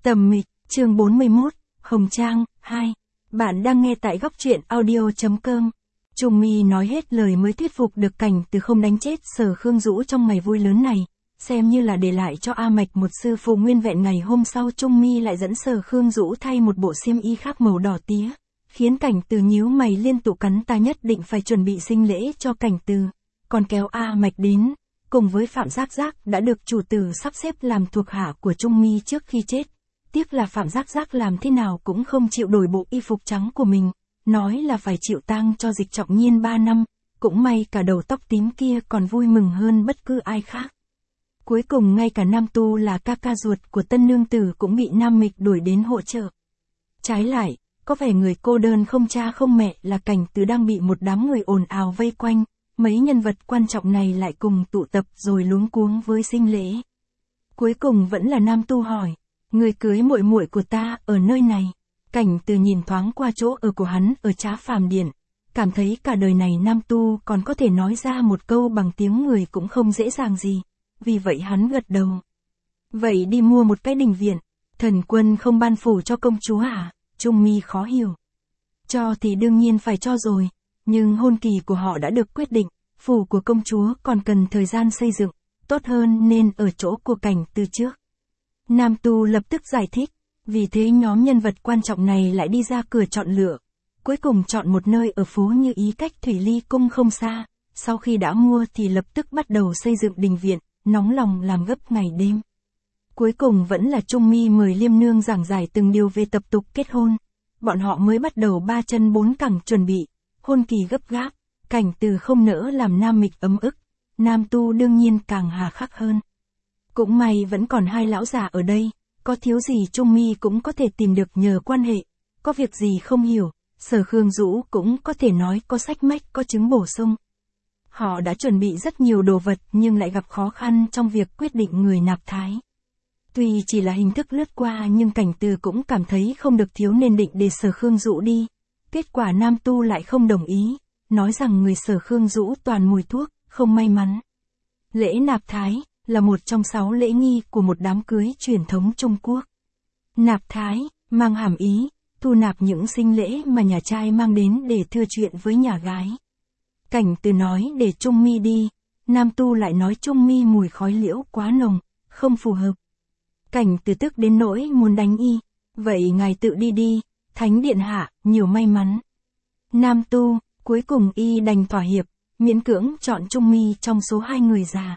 Tầm Mịch, chương 41, Hồng Trang, 2. Bạn đang nghe tại góc truyện audio.com. Trung Mi nói hết lời mới thuyết phục được Cảnh Từ không đánh chết Sở Khương Dũ trong ngày vui lớn này, xem như là để lại cho A Mạch một sư phụ nguyên vẹn. Ngày hôm sau Trung Mi lại dẫn Sở Khương Dũ thay một bộ xiêm y khác màu đỏ tía, khiến Cảnh Từ nhíu mày liên tục cắn ta nhất định phải chuẩn bị sinh lễ cho Cảnh Từ, còn kéo A Mạch đến, cùng với Phạm Giác Giác đã được chủ tử sắp xếp làm thuộc hạ của Trung Mi trước khi chết. Tiếc là Phạm Giác Giác làm thế nào cũng không chịu đổi bộ y phục trắng của mình, nói là phải chịu tang cho Dịch Trọng Nhiên 3 năm, cũng may cả đầu tóc tím kia còn vui mừng hơn bất cứ ai khác. Cuối cùng ngay cả Nam Tu là ca ca ruột của tân nương tử cũng bị Nam Mịch đuổi đến hỗ trợ. Trái lại, có vẻ người cô đơn không cha không mẹ là Cảnh Từ đang bị một đám người ồn ào vây quanh, mấy nhân vật quan trọng này lại cùng tụ tập rồi luống cuống với sinh lễ. Cuối cùng vẫn là Nam Tu hỏi, người cưới muội muội của ta ở nơi này. Cảnh Từ nhìn thoáng qua chỗ ở của hắn ở Trá Phàm Điện, cảm thấy cả đời này Nam Tu còn có thể nói ra một câu bằng tiếng người cũng không dễ dàng gì, vì vậy hắn gật đầu. Vậy đi mua một cái đình viện, thần quân không ban phủ cho công chúa à? Trung Mi khó hiểu. Cho thì đương nhiên phải cho rồi, nhưng hôn kỳ của họ đã được quyết định, phủ của công chúa còn cần thời gian xây dựng, tốt hơn nên ở chỗ của Cảnh Từ trước. Nam Tu lập tức giải thích, vì thế nhóm nhân vật quan trọng này lại đi ra cửa chọn lựa, cuối cùng chọn một nơi ở phố Như Ý cách Thủy Ly Cung không xa, sau khi đã mua thì lập tức bắt đầu xây dựng đình viện, nóng lòng làm gấp ngày đêm. Cuối cùng vẫn là Trung Mi mời Liêm Nương giảng giải từng điều về tập tục kết hôn, bọn họ mới bắt đầu 3 chân 4 cẳng chuẩn bị, hôn kỳ gấp gáp, Cảnh Từ không nỡ làm Nam Mịch ấm ức, Nam Tu đương nhiên càng hà khắc hơn. Cũng may vẫn còn hai lão già ở đây, có thiếu gì Trung Mi cũng có thể tìm được nhờ quan hệ, có việc gì không hiểu, Sở Khương Dũ cũng có thể nói có sách mách có chứng bổ sung. Họ đã chuẩn bị rất nhiều đồ vật nhưng lại gặp khó khăn trong việc quyết định người nạp thái. Tuy chỉ là hình thức lướt qua nhưng Cảnh Từ cũng cảm thấy không được thiếu nên định để Sở Khương Dũ đi. Kết quả Nam Tu lại không đồng ý, nói rằng người Sở Khương Dũ toàn mùi thuốc, không may mắn. Lễ nạp thái là một trong 6 lễ nghi của một đám cưới truyền thống Trung Quốc. Nạp thái, mang hàm ý, thu nạp những sinh lễ mà nhà trai mang đến để thưa chuyện với nhà gái. Cảnh Từ nói để Trung Mi đi, Nam Tu lại nói Trung Mi mùi khói liễu quá nồng, không phù hợp. Cảnh Từ tức đến nỗi muốn đánh y, vậy ngài tự đi đi, Thánh Điện Hạ, nhiều may mắn. Nam Tu, cuối cùng y đành thỏa hiệp, miễn cưỡng chọn Trung Mi trong số 2 người già.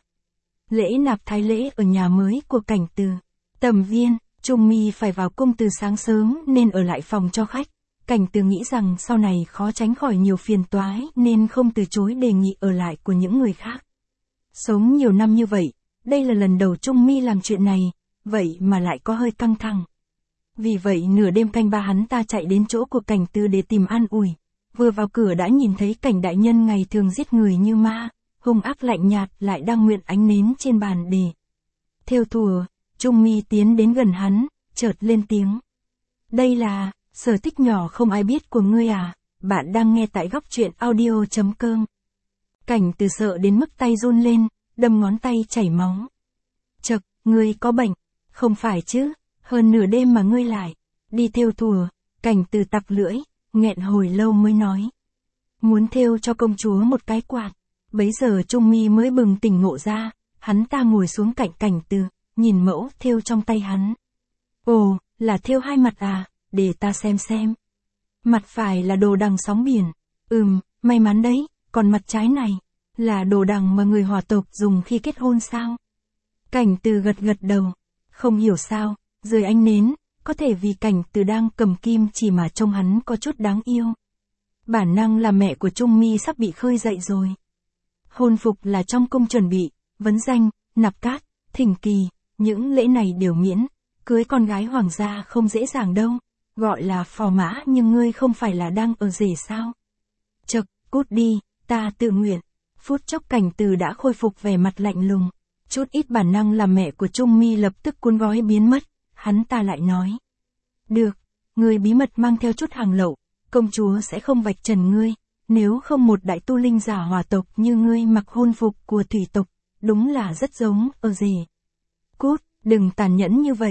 Lễ nạp thái lễ ở nhà mới của Cảnh Từ. Tầm Viên, Trung Mi phải vào cung từ sáng sớm nên ở lại phòng cho khách. Cảnh Từ nghĩ rằng sau này khó tránh khỏi nhiều phiền toái nên không từ chối đề nghị ở lại của những người khác. Sống nhiều năm như vậy, đây là lần đầu Trung Mi làm chuyện này, vậy mà lại có hơi căng thẳng. Vì vậy nửa đêm canh 3 hắn ta chạy đến chỗ của Cảnh Từ để tìm an ủi. Vừa vào cửa đã nhìn thấy Cảnh đại nhân ngày thường giết người như ma, hung ác lạnh nhạt lại đang nguyện ánh nến trên bàn để thêu thùa. Trung Mi tiến đến gần hắn, chợt lên tiếng. Đây là sở thích nhỏ không ai biết của ngươi à? Bạn đang nghe tại góc truyện audio.com. Cảnh Từ sợ đến mức tay run lên, đâm ngón tay chảy máu. Chậc, ngươi có bệnh? Không phải chứ, hơn nửa đêm mà ngươi lại đi thêu thùa. Cảnh Từ tặc lưỡi, nghẹn hồi lâu mới nói. Muốn thêu cho công chúa một cái quạt. Bấy giờ Trung Mi mới bừng tỉnh ngộ ra, hắn ta ngồi xuống cạnh Cảnh Từ, nhìn mẫu thêu trong tay hắn. Ồ, là thêu 2 mặt à, để ta xem. Mặt phải là đồ đằng sóng biển, may mắn đấy, còn mặt trái này, là đồ đằng mà người Hỏa tộc dùng khi kết hôn sao? Cảnh Từ gật đầu, không hiểu sao, dưới ánh nến, có thể vì Cảnh Từ đang cầm kim chỉ mà trông hắn có chút đáng yêu. Bản năng là mẹ của Trung Mi sắp bị khơi dậy rồi. Hôn phục là trong cung chuẩn bị, vấn danh, nạp cát, thỉnh kỳ, những lễ này đều miễn, cưới con gái hoàng gia không dễ dàng đâu, gọi là phò mã nhưng ngươi không phải là đang ở rể sao? Chậc, cút đi, ta tự nguyện. Phút chốc Cảnh Từ đã khôi phục vẻ mặt lạnh lùng, chút ít bản năng làm mẹ của Trung Mi lập tức cuốn gói biến mất, hắn ta lại nói. Được, ngươi bí mật mang theo chút hàng lậu, công chúa sẽ không vạch trần ngươi. Nếu không một đại tu linh giả Hỏa tộc như ngươi mặc hôn phục của thủy tộc, đúng là rất giống ở rể. Cút, đừng tàn nhẫn như vậy.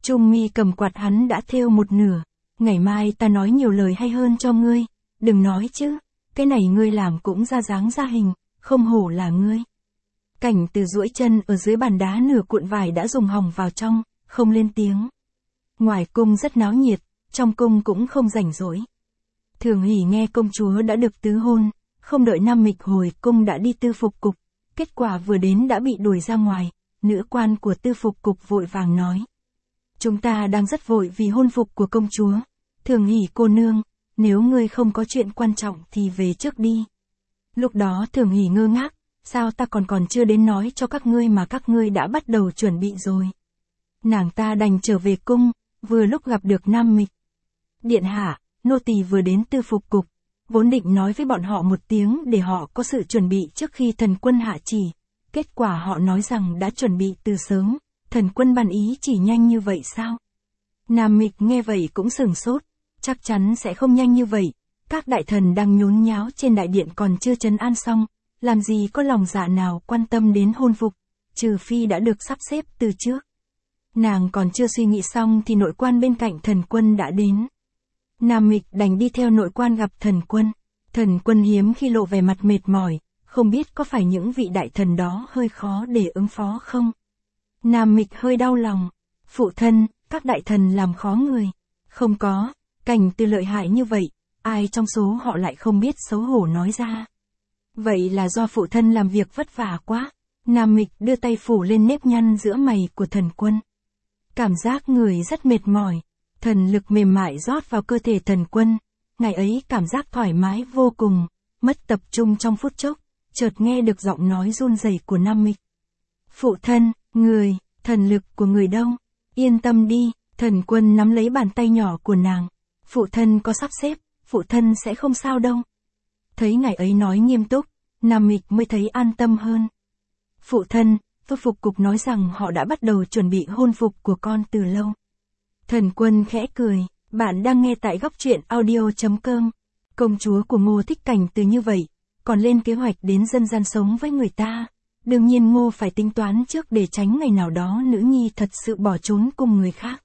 Trung Mi cầm quạt hắn đã thêu một nửa. Ngày mai ta nói nhiều lời hay hơn cho ngươi. Đừng nói chứ. Cái này ngươi làm cũng ra dáng ra hình. Không hổ là ngươi. Cảnh Từ duỗi chân ở dưới bàn đá nửa cuộn vải đã dùng hỏng vào trong. Không lên tiếng. Ngoài cung rất náo nhiệt. Trong cung cũng không rảnh rỗi. Thường Hỷ nghe công chúa đã được tứ hôn. Không đợi Nam Mịch hồi cung đã đi tư phục cục. Kết quả vừa đến đã bị đuổi ra ngoài. Nữ quan của tư phục cục vội vàng nói. Chúng ta đang rất vội vì hôn phục của công chúa. Thường Hỷ cô nương, nếu ngươi không có chuyện quan trọng thì về trước đi. Lúc đó Thường Hỷ ngơ ngác, sao ta còn chưa đến nói cho các ngươi mà các ngươi đã bắt đầu chuẩn bị rồi. Nàng ta đành trở về cung, vừa lúc gặp được Nam Mịch. Điện hạ, nô tỳ vừa đến tư phục cục, vốn định nói với bọn họ một tiếng để họ có sự chuẩn bị trước khi thần quân hạ chỉ. Kết quả họ nói rằng đã chuẩn bị từ sớm, thần quân ban ý chỉ nhanh như vậy sao? Nam Mịch nghe vậy cũng sửng sốt, chắc chắn sẽ không nhanh như vậy. Các đại thần đang nhốn nháo trên đại điện còn chưa trấn an xong, làm gì có lòng dạ nào quan tâm đến hôn phục, trừ phi đã được sắp xếp từ trước. Nàng còn chưa suy nghĩ xong thì nội quan bên cạnh thần quân đã đến. Nam Mịch đành đi theo nội quan gặp thần quân. Thần quân hiếm khi lộ vẻ mặt mệt mỏi, không biết có phải những vị đại thần đó hơi khó để ứng phó không? Nam Mịch hơi đau lòng. Phụ thân, các đại thần làm khó người. Không có, Cảnh Từ lợi hại như vậy, ai trong số họ lại không biết xấu hổ nói ra. Vậy là do phụ thân làm việc vất vả quá. Nam Mịch đưa tay phủ lên nếp nhăn giữa mày của thần quân. Cảm giác người rất mệt mỏi. Thần lực mềm mại rót vào cơ thể thần quân. Ngày ấy cảm giác thoải mái vô cùng, mất tập trung trong phút chốc, chợt nghe được giọng nói run rẩy của Nam Mịch. Phụ thân, người, thần lực của người đâu? Yên tâm đi, thần quân nắm lấy bàn tay nhỏ của nàng. Phụ thân có sắp xếp, phụ thân sẽ không sao đâu. Thấy ngày ấy nói nghiêm túc, Nam Mịch mới thấy an tâm hơn. Phụ thân, tư phục cục nói rằng họ đã bắt đầu chuẩn bị hôn phục của con từ lâu. Thần quân khẽ cười, bạn đang nghe tại góc truyện audio.com. Công chúa của Ngô thích Cảnh Từ như vậy, còn lên kế hoạch đến dân gian sống với người ta. Đương nhiên Ngô phải tính toán trước để tránh ngày nào đó nữ nhi thật sự bỏ trốn cùng người khác.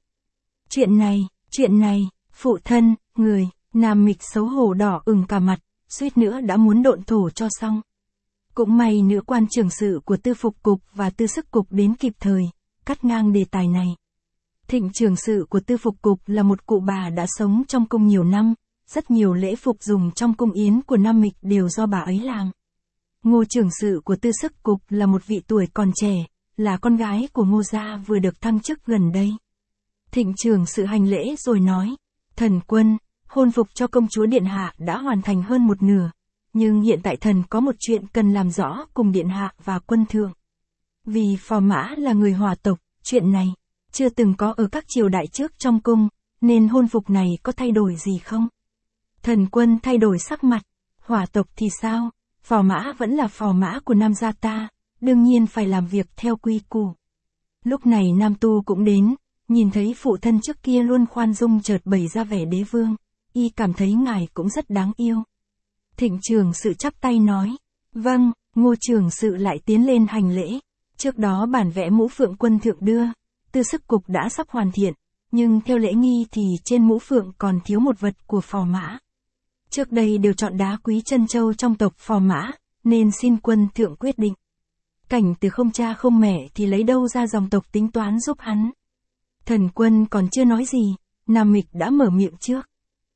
Chuyện này, phụ thân, người, Nam Mịch xấu hổ đỏ ửng cả mặt, suýt nữa đã muốn độn thổ cho xong. Cũng may nữ quan trưởng sự của tư phục cục và tư sức cục đến kịp thời, cắt ngang đề tài này. Thịnh trưởng sự của tư phục cục là một cụ bà đã sống trong cung nhiều năm, rất nhiều lễ phục dùng trong cung yến của Nam Mịch đều do bà ấy làm. Ngô trưởng sự của tư sức cục là một vị tuổi còn trẻ, là con gái của Ngô gia vừa được thăng chức gần đây. Thịnh trưởng sự hành lễ rồi nói, thần quân, hôn phục cho công chúa điện hạ đã hoàn thành hơn một nửa, nhưng hiện tại thần có một chuyện cần làm rõ cùng điện hạ và quân thượng. Vì Phò Mã là người Hỏa tộc, chuyện này chưa từng có ở các triều đại trước trong cung, nên hôn phục này có thay đổi gì không? Thần quân thay đổi sắc mặt, Hỏa tộc thì sao? Phò Mã vẫn là Phò Mã của Nam gia ta, đương nhiên phải làm việc theo quy củ. Lúc này Nam Tu cũng đến, nhìn thấy phụ thân trước kia luôn khoan dung chợt bày ra vẻ đế vương, y cảm thấy ngài cũng rất đáng yêu. Thịnh trưởng sự chắp tay nói, vâng. Ngô trưởng sự lại tiến lên hành lễ. Trước đó bản vẽ mũ phượng quân thượng đưa, tư sức cục đã sắp hoàn thiện, nhưng theo lễ nghi thì trên mũ phượng còn thiếu một vật của Phò Mã. Trước đây đều chọn đá quý trân châu trong tộc Phò Mã, nên xin quân thượng quyết định. Cảnh Từ không cha không mẹ thì lấy đâu ra dòng tộc tính toán giúp hắn. Thần quân còn chưa nói gì, Nam Mịch đã mở miệng trước.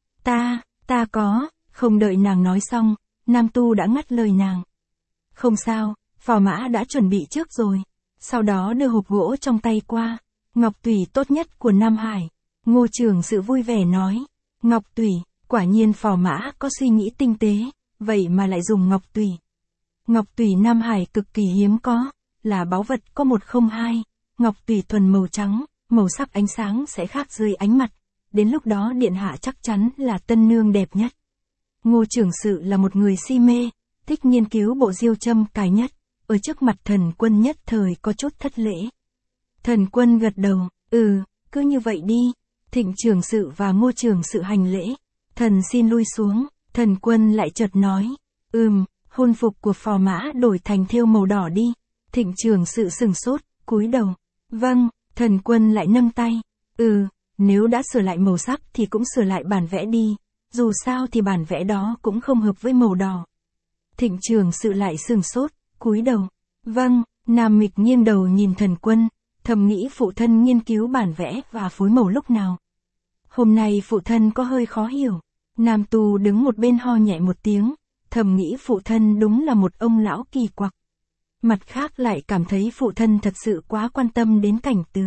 Ta có, không đợi nàng nói xong, Nam Tu đã ngắt lời nàng. Không sao, Phò Mã đã chuẩn bị trước rồi. Sau đó đưa hộp gỗ trong tay qua. Ngọc tủy tốt nhất của Nam Hải. Ngô trưởng sự vui vẻ nói. Ngọc tủy, quả nhiên Phò Mã có suy nghĩ tinh tế, vậy mà lại dùng ngọc tủy. Ngọc tủy Nam Hải cực kỳ hiếm có, là báu vật có 102. Ngọc tủy thuần màu trắng, màu sắc ánh sáng sẽ khác dưới ánh mặt. Đến lúc đó điện hạ chắc chắn là tân nương đẹp nhất. Ngô trưởng sự là một người si mê, thích nghiên cứu bộ diêu châm cài nhất, ở trước mặt thần quân nhất thời có chút thất lễ. Thần quân gật đầu, cứ như vậy đi. Thịnh trưởng sự và Ngô trưởng sự hành lễ. Thần xin lui xuống, thần quân lại chợt nói, hôn phục của Phò Mã đổi thành thêu màu đỏ đi. Thịnh trưởng sự sừng sốt, cúi đầu. Vâng. Thần quân lại nâng tay. Nếu đã sửa lại màu sắc thì cũng sửa lại bản vẽ đi, dù sao thì bản vẽ đó cũng không hợp với màu đỏ. Thịnh trưởng sự lại sửng sốt, cúi đầu. Vâng, Nam Mịch nghiêng đầu nhìn Thần Quân, thầm nghĩ phụ thân nghiên cứu bản vẽ và phối màu lúc nào. Hôm nay phụ thân có hơi khó hiểu. Nam Tu đứng một bên ho nhẹ một tiếng, thầm nghĩ phụ thân đúng là một ông lão kỳ quặc. Mặt khác lại cảm thấy phụ thân thật sự quá quan tâm đến Cảnh Từ.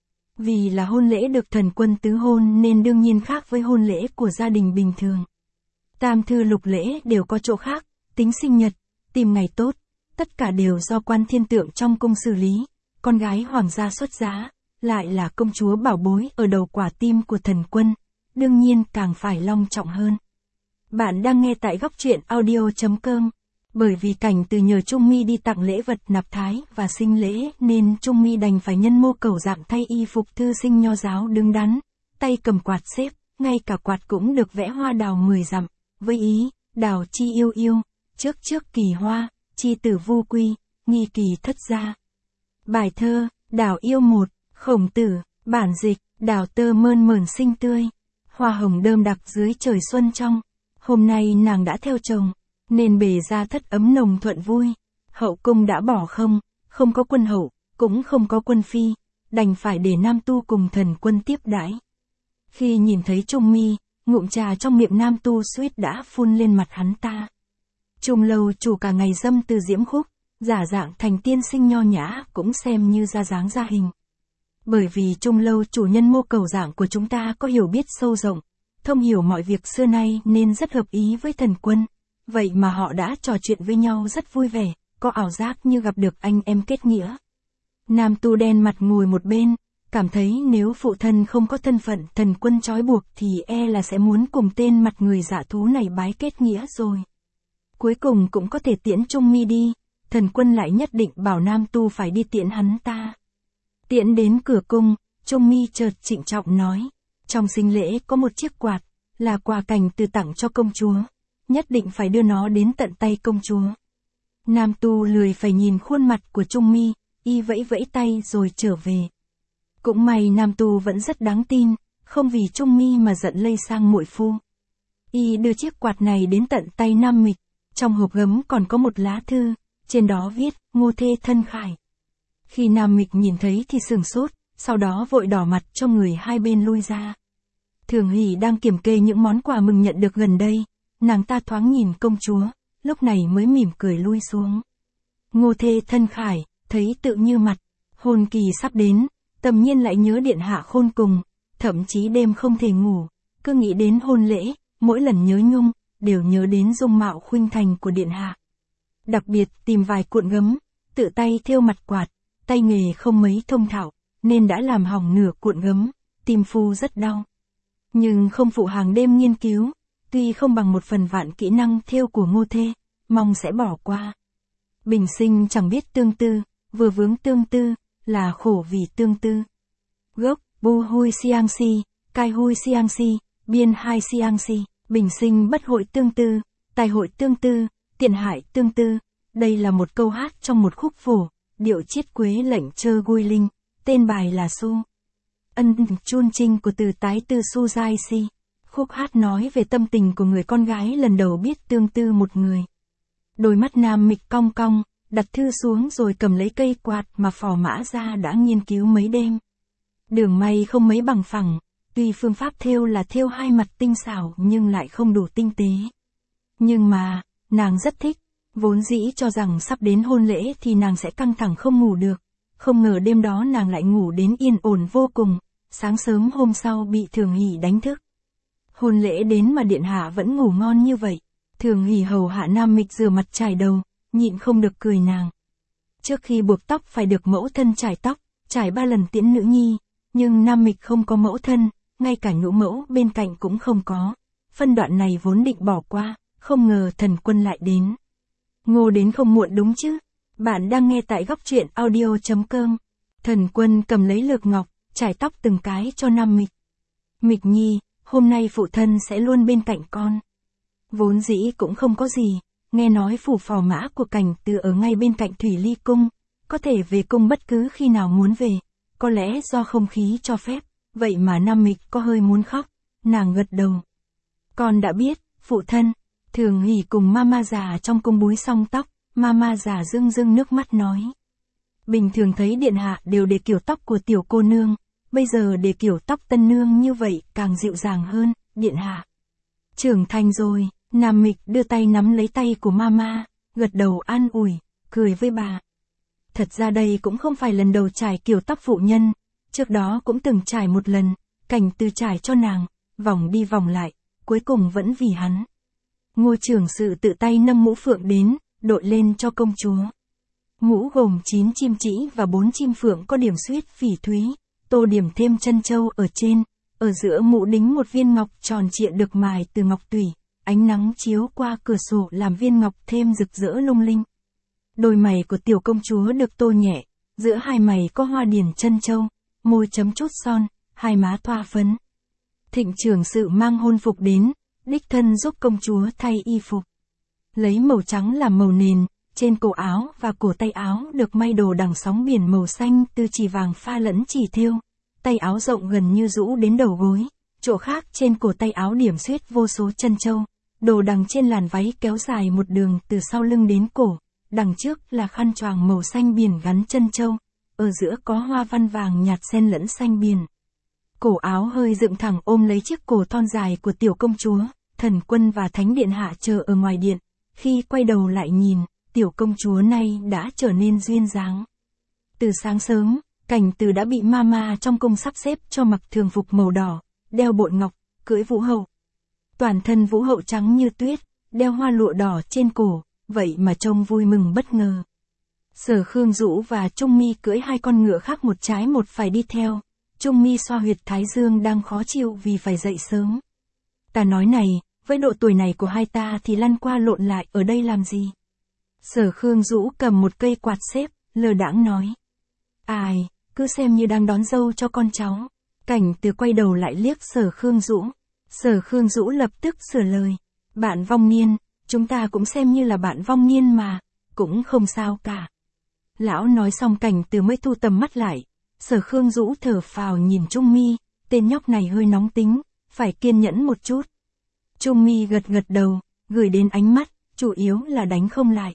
Vì là hôn lễ được Thần Quân tứ hôn nên đương nhiên khác với hôn lễ của gia đình bình thường. Tam thư lục lễ đều có chỗ khác, tính sinh nhật, tìm ngày tốt, tất cả đều do quan thiên tượng trong cung xử lý, con gái hoàng gia xuất giá, lại là công chúa bảo bối ở đầu quả tim của Thần Quân, đương nhiên càng phải long trọng hơn. Bạn đang nghe tại góc truyện audio.com. Bởi vì Cảnh Từ nhờ Trung Mi đi tặng lễ vật nạp thái và sinh lễ nên Trung Mi đành phải nhân mô cầu dạng thay y phục thư sinh nho giáo đứng đắn, tay cầm quạt xếp, ngay cả quạt cũng được vẽ hoa đào 10 dặm, với ý, đào chi yêu yêu, trước trước kỳ hoa, chi tử vu quy, nghi kỳ thất gia. Bài thơ, đào yêu một, Khổng Tử, bản dịch, đào tơ mơn mởn xinh tươi, hoa hồng đơm đặc dưới trời xuân trong. Hôm nay nàng đã theo chồng, nên bề gia thất ấm nồng thuận vui. Hậu cung đã bỏ không có quân hậu, cũng không có quân phi, đành phải để Nam Tu cùng Thần Quân tiếp đãi. Khi nhìn thấy Trung Mi, ngụm trà trong miệng Nam Tu suýt đã phun lên mặt hắn ta. Trung lâu chủ cả ngày dâm từ diễm khúc, giả dạng thành tiên sinh nho nhã cũng xem như ra dáng ra hình. Bởi vì Trung lâu chủ nhân mô cầu dạng của chúng ta có hiểu biết sâu rộng, thông hiểu mọi việc xưa nay nên rất hợp ý với Thần Quân. Vậy mà họ đã trò chuyện với nhau rất vui vẻ, có ảo giác như gặp được anh em kết nghĩa. Nam Tu đen mặt ngồi một bên, cảm thấy nếu phụ thân không có thân phận Thần Quân trói buộc thì e là sẽ muốn cùng tên mặt người dạ thú này bái kết nghĩa rồi. Cuối cùng cũng có thể tiễn Trung Mi đi, Thần Quân lại nhất định bảo Nam Tu phải đi tiễn hắn ta. Tiễn đến cửa cung, Trung Mi chợt trịnh trọng nói, trong sinh lễ có một chiếc quạt, là quà Cảnh Từ tặng cho công chúa, nhất định phải đưa nó đến tận tay công chúa. Nam Tu lười phải nhìn khuôn mặt của Trung Mi, y vẫy vẫy tay rồi trở về. Cũng may Nam Tu vẫn rất đáng tin, không vì Trung Mi mà giận lây sang muội phu. Y đưa chiếc quạt này đến tận tay Nam Mịch, trong hộp gấm còn có một lá thư, trên đó viết, Ngô thê thân khải. Khi Nam Mịch nhìn thấy thì sửng sốt, sau đó vội đỏ mặt cho người hai bên lui ra. Thường Hỷ đang kiểm kê những món quà mừng nhận được gần đây, nàng ta thoáng nhìn công chúa, lúc này mới mỉm cười lui xuống. Ngô thê thân khải, thấy tự như mặt, hôn kỳ sắp đến, tầm nhiên lại nhớ điện hạ khôn cùng, thậm chí đêm không thể ngủ, cứ nghĩ đến hôn lễ, mỗi lần nhớ nhung, đều nhớ đến dung mạo khuynh thành của điện hạ. Đặc biệt tìm vài cuộn gấm, tự tay thêu mặt quạt, tay nghề không mấy thông thạo, nên đã làm hỏng nửa cuộn gấm, tim phu rất đau. Nhưng không phụ hàng đêm nghiên cứu, tuy không bằng một phần vạn kỹ năng thêu của Ngô thê, mong sẽ bỏ qua. Bình sinh chẳng biết tương tư, vừa vướng tương tư, là khổ vì tương tư. Gốc, bu hui siang si, cai hui siang si, biên hai siang si, bình sinh bất hội tương tư, tài hội tương tư, tiện hại tương tư. Đây là một câu hát trong một khúc phổ, điệu chiết quế lệnh chơ gui linh, tên bài là Su. Ân chun trinh của từ tái tư Su Giai Si. Khúc hát nói về tâm tình của người con gái lần đầu biết tương tư một người. Đôi mắt Nam Mịch cong cong, đặt thư xuống rồi cầm lấy cây quạt mà Phò Mã Gia đã nghiên cứu mấy đêm. Đường may không mấy bằng phẳng, tuy phương pháp thêu là thêu hai mặt tinh xảo nhưng lại không đủ tinh tế. Nhưng mà, nàng rất thích, vốn dĩ cho rằng sắp đến hôn lễ thì nàng sẽ căng thẳng không ngủ được. Không ngờ đêm đó nàng lại ngủ đến yên ổn vô cùng, sáng sớm hôm sau bị Thường Hỷ đánh thức. Hôn lễ đến mà điện hạ vẫn ngủ ngon như vậy. Thường Hỷ hầu hạ Nam Mịch rửa mặt chải đầu, nhịn không được cười nàng. Trước khi buộc tóc phải được mẫu thân chải tóc, trải 3 lần tiễn nữ nhi, nhưng Nam Mịch không có mẫu thân, ngay cả nhũ mẫu bên cạnh cũng không có. Phân đoạn này vốn định bỏ qua, không ngờ Thần Quân lại đến. Ngô đến không muộn đúng chứ? Bạn đang nghe tại góc truyện audio.com. Thần Quân cầm lấy lược ngọc, chải tóc từng cái cho Nam Mịch. Mịch nhi, hôm nay phụ thân sẽ luôn bên cạnh con. Vốn dĩ cũng không có gì, nghe nói phủ phò mã của Cảnh Từ ở ngay bên cạnh Thủy Ly Cung, có thể về cung bất cứ khi nào muốn về, có lẽ do không khí cho phép, vậy mà Nam Mịch có hơi muốn khóc, nàng gật đầu. Con đã biết, phụ thân. Thường Hỷ cùng mama già trong cung búi xong tóc, mama già rưng rưng nước mắt nói. Bình thường thấy điện hạ đều để kiểu tóc của tiểu cô nương, bây giờ để kiểu tóc tân nương như vậy càng dịu dàng hơn, điện hạ. Trưởng thành rồi, Nam Mịch đưa tay nắm lấy tay của mama, gật đầu an ủi, cười với bà. Thật ra đây cũng không phải lần đầu trải kiểu tóc phụ nhân, trước đó cũng từng trải một lần, Cảnh Từ trải cho nàng, vòng đi vòng lại, cuối cùng vẫn vì hắn. Ngô trưởng sự tự tay nâng mũ phượng đến, đội lên cho công chúa. Mũ gồm 9 chim chỉ và 4 chim phượng có điểm xuyết phỉ thúy, tô điểm thêm chân châu ở trên, ở giữa mũ đính một viên ngọc tròn trịa được mài từ ngọc tủy, ánh nắng chiếu qua cửa sổ làm viên ngọc thêm rực rỡ lung linh. Đôi mày của tiểu công chúa được tô nhẹ, giữa hai mày có hoa điển chân châu, môi chấm chút son, hai má thoa phấn. Thịnh trưởng sự mang hôn phục đến, đích thân giúp công chúa thay y phục. Lấy màu trắng làm màu nền, trên cổ áo và cổ tay áo được may đồ đằng sóng biển màu xanh từ chỉ vàng pha lẫn chỉ thêu. Tay áo rộng gần như rũ đến đầu gối, chỗ khác trên cổ tay áo điểm xuyết vô số chân châu. Đồ đằng trên làn váy kéo dài một đường từ sau lưng đến cổ, đằng trước là khăn choàng màu xanh biển gắn chân châu, ở giữa có hoa văn vàng nhạt xen lẫn xanh biển. Cổ áo hơi dựng thẳng ôm lấy chiếc cổ thon dài của tiểu công chúa, Thần Quân và Thánh Điện Hạ chờ ở ngoài điện, khi quay đầu lại nhìn, tiểu công chúa nay đã trở nên duyên dáng. Từ sáng sớm, Cảnh Từ đã bị mama trong cung sắp xếp cho mặc thường phục màu đỏ, đeo bội ngọc, cưỡi vũ hậu. Toàn thân vũ hậu trắng như tuyết, đeo hoa lụa đỏ trên cổ, vậy mà trông vui mừng bất ngờ. Sở Khương Dũ và Trung Mi cưỡi hai con ngựa khác một trái một phải đi theo. Trung Mi xoa huyệt thái dương đang khó chịu vì phải dậy sớm. Ta nói này, với độ tuổi này của hai ta thì lăn qua lộn lại ở đây làm gì? Sở Khương Dũ cầm một cây quạt xếp, lơ đãng nói. Ai, cứ xem như đang đón dâu cho con cháu. Cảnh Từ quay đầu lại liếc Sở Khương Dũ. Sở Khương Dũ lập tức sửa lời. Bạn vong niên, chúng ta cũng xem như là bạn vong niên mà, cũng không sao cả. Lão nói xong Cảnh Từ mới thu tầm mắt lại. Sở Khương Dũ thở phào nhìn Trung Mi, tên nhóc này hơi nóng tính, phải kiên nhẫn một chút. Trung Mi gật gật đầu, gửi đến ánh mắt, chủ yếu là đánh không lại.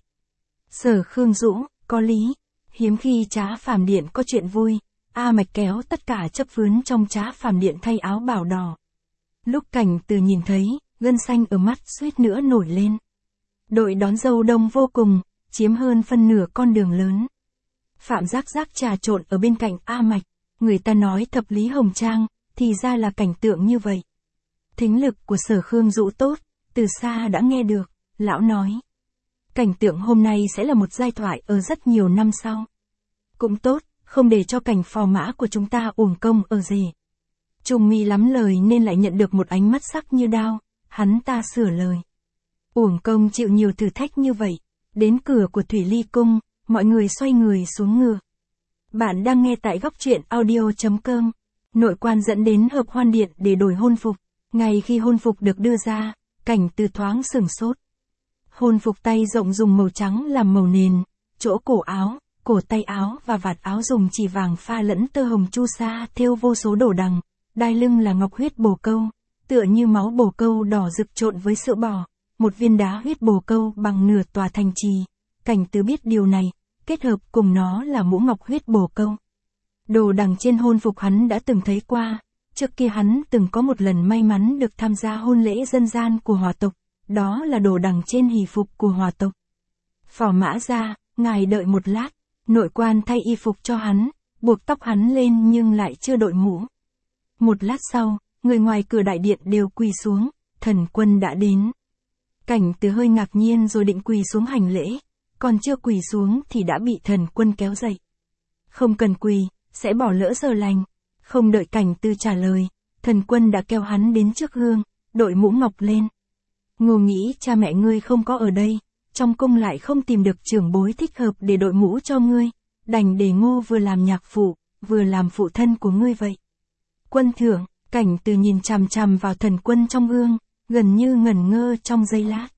Sở Khương Dũ, có lý, hiếm khi Trá Phàm Điện có chuyện vui, A Mạch kéo tất cả chấp vướn trong Trá Phàm Điện thay áo bào đỏ. Lúc Cảnh Từ nhìn thấy, gân xanh ở mắt suýt nữa nổi lên. Đội đón dâu đông vô cùng, chiếm hơn phân nửa con đường lớn. Phạm Giác Giác trà trộn ở bên cạnh A Mạch, người ta nói thập lý hồng trang, thì ra là cảnh tượng như vậy. Thính lực của Sở Khương Dũ tốt, từ xa đã nghe được, lão nói. Cảnh tượng hôm nay sẽ là một giai thoại ở rất nhiều năm sau. Cũng tốt, không để cho cảnh phò mã của chúng ta uổng công ở rể. Trung Mi lắm lời nên lại nhận được một ánh mắt sắc như đao, hắn ta sửa lời. Uổng công chịu nhiều thử thách như vậy, đến cửa của Thủy Ly Cung, mọi người xoay người xuống ngựa. Bạn đang nghe tại góc truyện audio.com. Nội quan dẫn đến hợp hoan điện để đổi hôn phục. Ngay khi hôn phục được đưa ra, Cảnh Từ thoáng sửng sốt. Hôn phục tay rộng dùng màu trắng làm màu nền, chỗ cổ áo, cổ tay áo và vạt áo dùng chỉ vàng pha lẫn tơ hồng chu sa thêu vô số đồ đằng, đai lưng là ngọc huyết bồ câu, tựa như máu bồ câu đỏ rực trộn với sữa bò, một viên đá huyết bồ câu bằng nửa tòa thành trì. Cảnh Từ biết điều này, kết hợp cùng nó là mũ ngọc huyết bồ câu. Đồ đằng trên hôn phục hắn đã từng thấy qua, trước kia hắn từng có một lần may mắn được tham gia hôn lễ dân gian của Hòa tộc, đó là đồ đằng trên hỷ phục của Hòa tộc. Phò mã ra, ngài đợi một lát, nội quan thay y phục cho hắn, buộc tóc hắn lên nhưng lại chưa đội mũ. Một lát sau, người ngoài cửa đại điện đều quỳ xuống, Thần Quân đã đến. Cảnh Từ hơi ngạc nhiên rồi định quỳ xuống hành lễ, còn chưa quỳ xuống thì đã bị Thần Quân kéo dậy. Không cần quỳ, sẽ bỏ lỡ giờ lành. Không đợi Cảnh Từ trả lời, Thần Quân đã kéo hắn đến trước gương, đội mũ ngọc lên. Ngô nghĩ cha mẹ ngươi không có ở đây, trong cung lại không tìm được trưởng bối thích hợp để đội mũ cho ngươi, đành để Ngô vừa làm nhạc phụ, vừa làm phụ thân của ngươi vậy. Quân thưởng, Cảnh Từ nhìn chằm chằm vào Thần Quân trong gương, gần như ngẩn ngơ trong giây lát.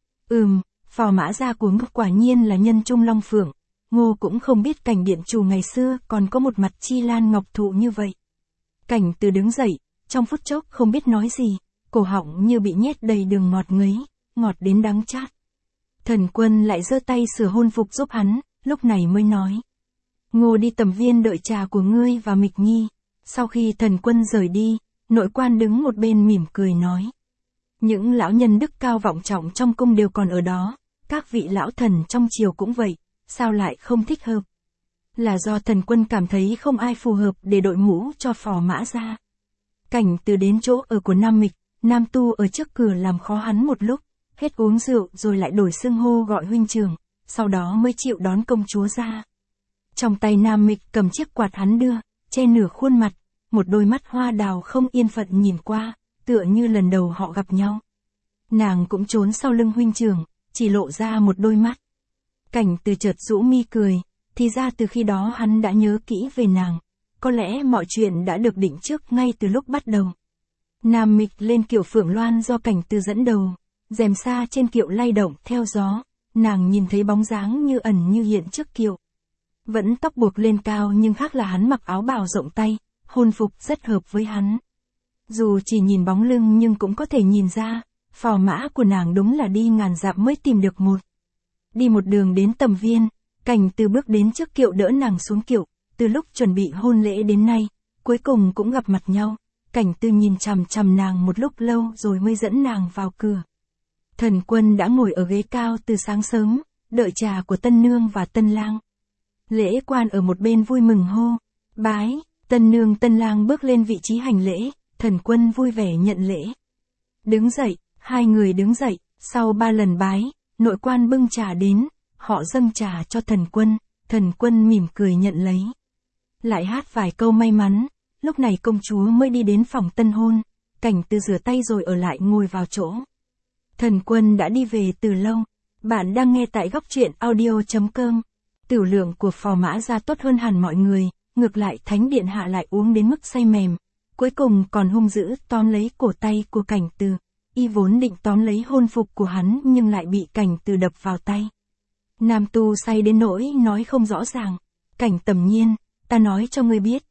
Phò mã gia của Ngô quả nhiên là nhân trung long phượng, Ngô cũng không biết Cảnh điện chủ ngày xưa còn có một mặt chi lan ngọc thụ như vậy. Cảnh Từ đứng dậy, trong phút chốc không biết nói gì, cổ họng như bị nhét đầy đường ngọt ngấy, ngọt đến đắng chát. Thần Quân lại giơ tay sửa hôn phục giúp hắn, lúc này mới nói. Ngô đi tầm viên đợi trà của ngươi và Mịch Nhi. Sau khi Thần Quân rời đi, nội quan đứng một bên mỉm cười nói. Những lão nhân đức cao vọng trọng trong cung đều còn ở đó, các vị lão thần trong triều cũng vậy, sao lại không thích hợp? Là do Thần Quân cảm thấy không ai phù hợp để đội mũ cho Phò Mã Gia. Cảnh Từ đến chỗ ở của Nam Mịch, Nam Tu ở trước cửa làm khó hắn một lúc, hết uống rượu rồi lại đổi xưng hô gọi huynh trưởng, sau đó mới chịu đón công chúa ra. Trong tay Nam Mịch cầm chiếc quạt hắn đưa, che nửa khuôn mặt, một đôi mắt hoa đào không yên phận nhìn qua, tựa như lần đầu họ gặp nhau. Nàng cũng trốn sau lưng huynh trưởng, chỉ lộ ra một đôi mắt. Cảnh Từ chợt rũ mi cười, thì ra từ khi đó hắn đã nhớ kỹ về nàng, có lẽ mọi chuyện đã được định trước ngay từ lúc bắt đầu. Nam Mịch lên kiệu Phượng Loan do Cảnh Từ dẫn đầu, rèm sa trên kiệu lay động theo gió, nàng nhìn thấy bóng dáng như ẩn như hiện trước kiệu. Vẫn tóc buộc lên cao nhưng khác là hắn mặc áo bào rộng tay, hôn phục rất hợp với hắn. Dù chỉ nhìn bóng lưng nhưng cũng có thể nhìn ra, phò mã của nàng đúng là đi ngàn dặm mới tìm được một. Đi một đường đến Tầm Viên, Cảnh Từ bước đến trước kiệu đỡ nàng xuống kiệu, từ lúc chuẩn bị hôn lễ đến nay, cuối cùng cũng gặp mặt nhau. Cảnh Từ nhìn chằm chằm nàng một lúc lâu rồi mới dẫn nàng vào cửa. Thần Quân đã ngồi ở ghế cao từ sáng sớm, đợi trà của tân nương và tân lang. Lễ quan ở một bên vui mừng hô, bái, tân nương tân lang bước lên vị trí hành lễ, Thần Quân vui vẻ nhận lễ. Đứng dậy, hai người đứng dậy, sau 3 lần bái, nội quan bưng trà đến, họ dâng trà cho Thần Quân mỉm cười nhận lấy. Lại hát vài câu may mắn, lúc này công chúa mới đi đến phòng tân hôn, Cảnh Từ rửa tay rồi ở lại ngồi vào chỗ. Thần Quân đã đi về từ lâu, bạn đang nghe tại góc truyện audio.com. Tiểu lượng của Phò Mã Gia tốt hơn hẳn mọi người, ngược lại Thánh Điện Hạ lại uống đến mức say mềm, cuối cùng còn hung dữ tóm lấy cổ tay của Cảnh Từ. Y vốn định tóm lấy hôn phục của hắn nhưng lại bị Cảnh Từ đập vào tay. Nam Tu say đến nỗi nói không rõ ràng. Cảnh Tầm Nhiên, ta nói cho ngươi biết,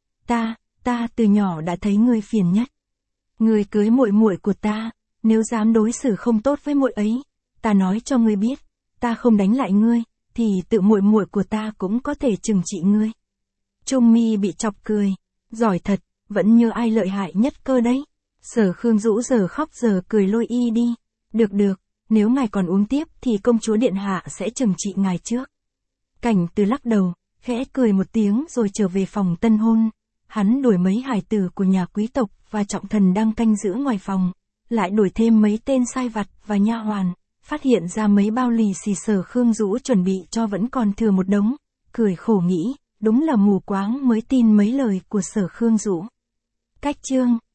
ta từ nhỏ đã thấy ngươi phiền nhất. Ngươi cưới muội muội của ta, nếu dám đối xử không tốt với muội ấy, ta nói cho ngươi biết, ta không đánh lại ngươi, thì tự muội muội của ta cũng có thể trừng trị ngươi. Trung Mi bị chọc cười, giỏi thật, vẫn như ai lợi hại nhất cơ đấy. Sở Khương Dũ giờ khóc giờ cười lôi y đi. Được, nếu ngài còn uống tiếp thì công chúa điện hạ sẽ trừng trị ngài trước. Cảnh Từ lắc đầu, khẽ cười một tiếng rồi trở về phòng tân hôn. Hắn đuổi mấy hài tử của nhà quý tộc và trọng thần đang canh giữ ngoài phòng, lại đuổi thêm mấy tên sai vặt và nha hoàn, phát hiện ra mấy bao lì xì Sở Khương Dũ chuẩn bị cho vẫn còn thừa một đống, cười khổ nghĩ, đúng là mù quáng mới tin mấy lời của Sở Khương Dũ. Cách chương